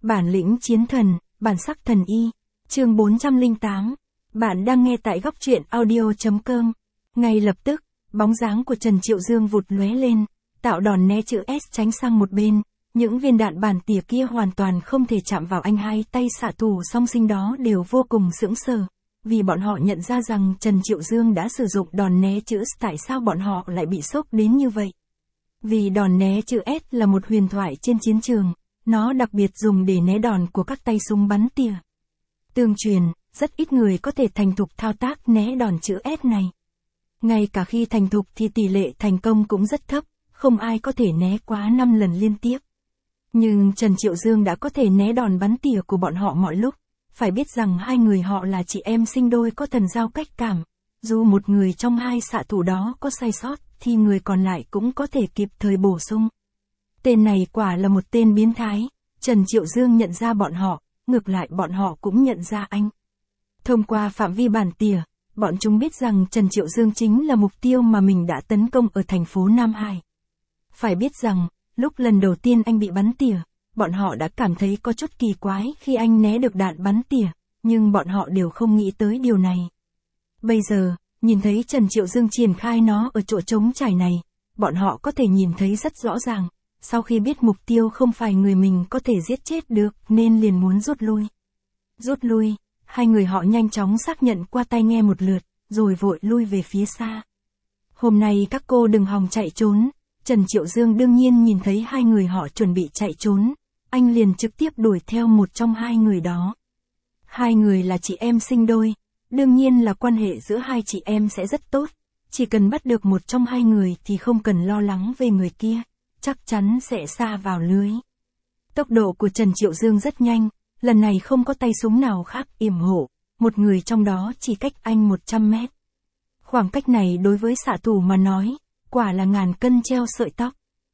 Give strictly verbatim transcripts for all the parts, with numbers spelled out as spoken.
Bản lĩnh chiến thần, bản sắc thần y. Chương bốn trăm lẻ tám. Bạn đang nghe tại góc truyện audio chấm com. Ngay lập tức, bóng dáng của Trần Triệu Dương vụt lóe lên, tạo đòn né chữ S tránh sang một bên. Những viên đạn bản tỉa kia hoàn toàn không thể chạm vào anh. Hai tay xạ thủ song sinh đó đều vô cùng sững sờ, vì bọn họ nhận ra rằng Trần Triệu Dương đã sử dụng đòn né chữ S. Tại sao bọn họ lại bị sốc đến như vậy? Vì đòn né chữ S là một huyền thoại trên chiến trường, nó đặc biệt dùng để né đòn của các tay súng bắn tỉa. Tương truyền, rất ít người có thể thành thục thao tác né đòn chữ S này. Ngay cả khi thành thục thì tỷ lệ thành công cũng rất thấp, không ai có thể né quá năm lần liên tiếp. Nhưng Trần Triệu Dương đã có thể né đòn bắn tỉa của bọn họ mọi lúc. Phải biết rằng hai người họ là chị em sinh đôi có thần giao cách cảm. Dù một người trong hai xạ thủ đó có sai sót, thì người còn lại cũng có thể kịp thời bổ sung. Tên này quả là một tên biến thái. Trần Triệu Dương nhận ra bọn họ, ngược lại bọn họ cũng nhận ra anh. Thông qua phạm vi bản tỉa, bọn chúng biết rằng Trần Triệu Dương chính là mục tiêu mà mình đã tấn công ở thành phố Nam Hải. Phải biết rằng, lúc lần đầu tiên anh bị bắn tỉa, bọn họ đã cảm thấy có chút kỳ quái khi anh né được đạn bắn tỉa, nhưng bọn họ đều không nghĩ tới điều này. Bây giờ, nhìn thấy Trần Triệu Dương triển khai nó ở chỗ trống trải này, bọn họ có thể nhìn thấy rất rõ ràng, sau khi biết mục tiêu không phải người mình có thể giết chết được nên liền muốn rút lui. Rút lui, hai người họ nhanh chóng xác nhận qua tai nghe một lượt, rồi vội lui về phía xa. Hôm nay các cô đừng hòng chạy trốn. Trần Triệu Dương đương nhiên nhìn thấy hai người họ chuẩn bị chạy trốn, anh liền trực tiếp đuổi theo một trong hai người đó. Hai người là chị em sinh đôi, đương nhiên là quan hệ giữa hai chị em sẽ rất tốt, chỉ cần bắt được một trong hai người thì không cần lo lắng về người kia, chắc chắn sẽ sa vào lưới. Tốc độ của Trần Triệu Dương rất nhanh, lần này không có tay súng nào khác yểm hộ, một người trong đó chỉ cách anh một trăm mét. Khoảng cách này đối với xạ thủ mà nói, quả là ngàn cân treo sợi tóc.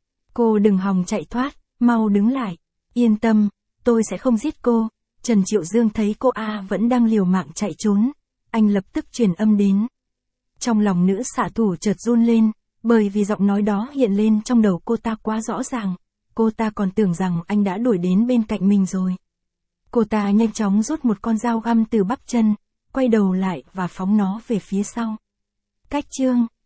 Cô đừng hòng chạy thoát, mau đứng lại. Yên tâm, tôi sẽ không giết cô. Trần Triệu Dương thấy cô A vẫn đang liều mạng chạy trốn, anh lập tức truyền âm đến. Trong lòng nữ xạ thủ chợt run lên, bởi vì giọng nói đó hiện lên trong đầu cô ta quá rõ ràng. Cô ta còn tưởng rằng anh đã đuổi đến bên cạnh mình rồi. Cô ta nhanh chóng rút một con dao găm từ bắp chân, quay đầu lại và phóng nó về phía sau. Cách chương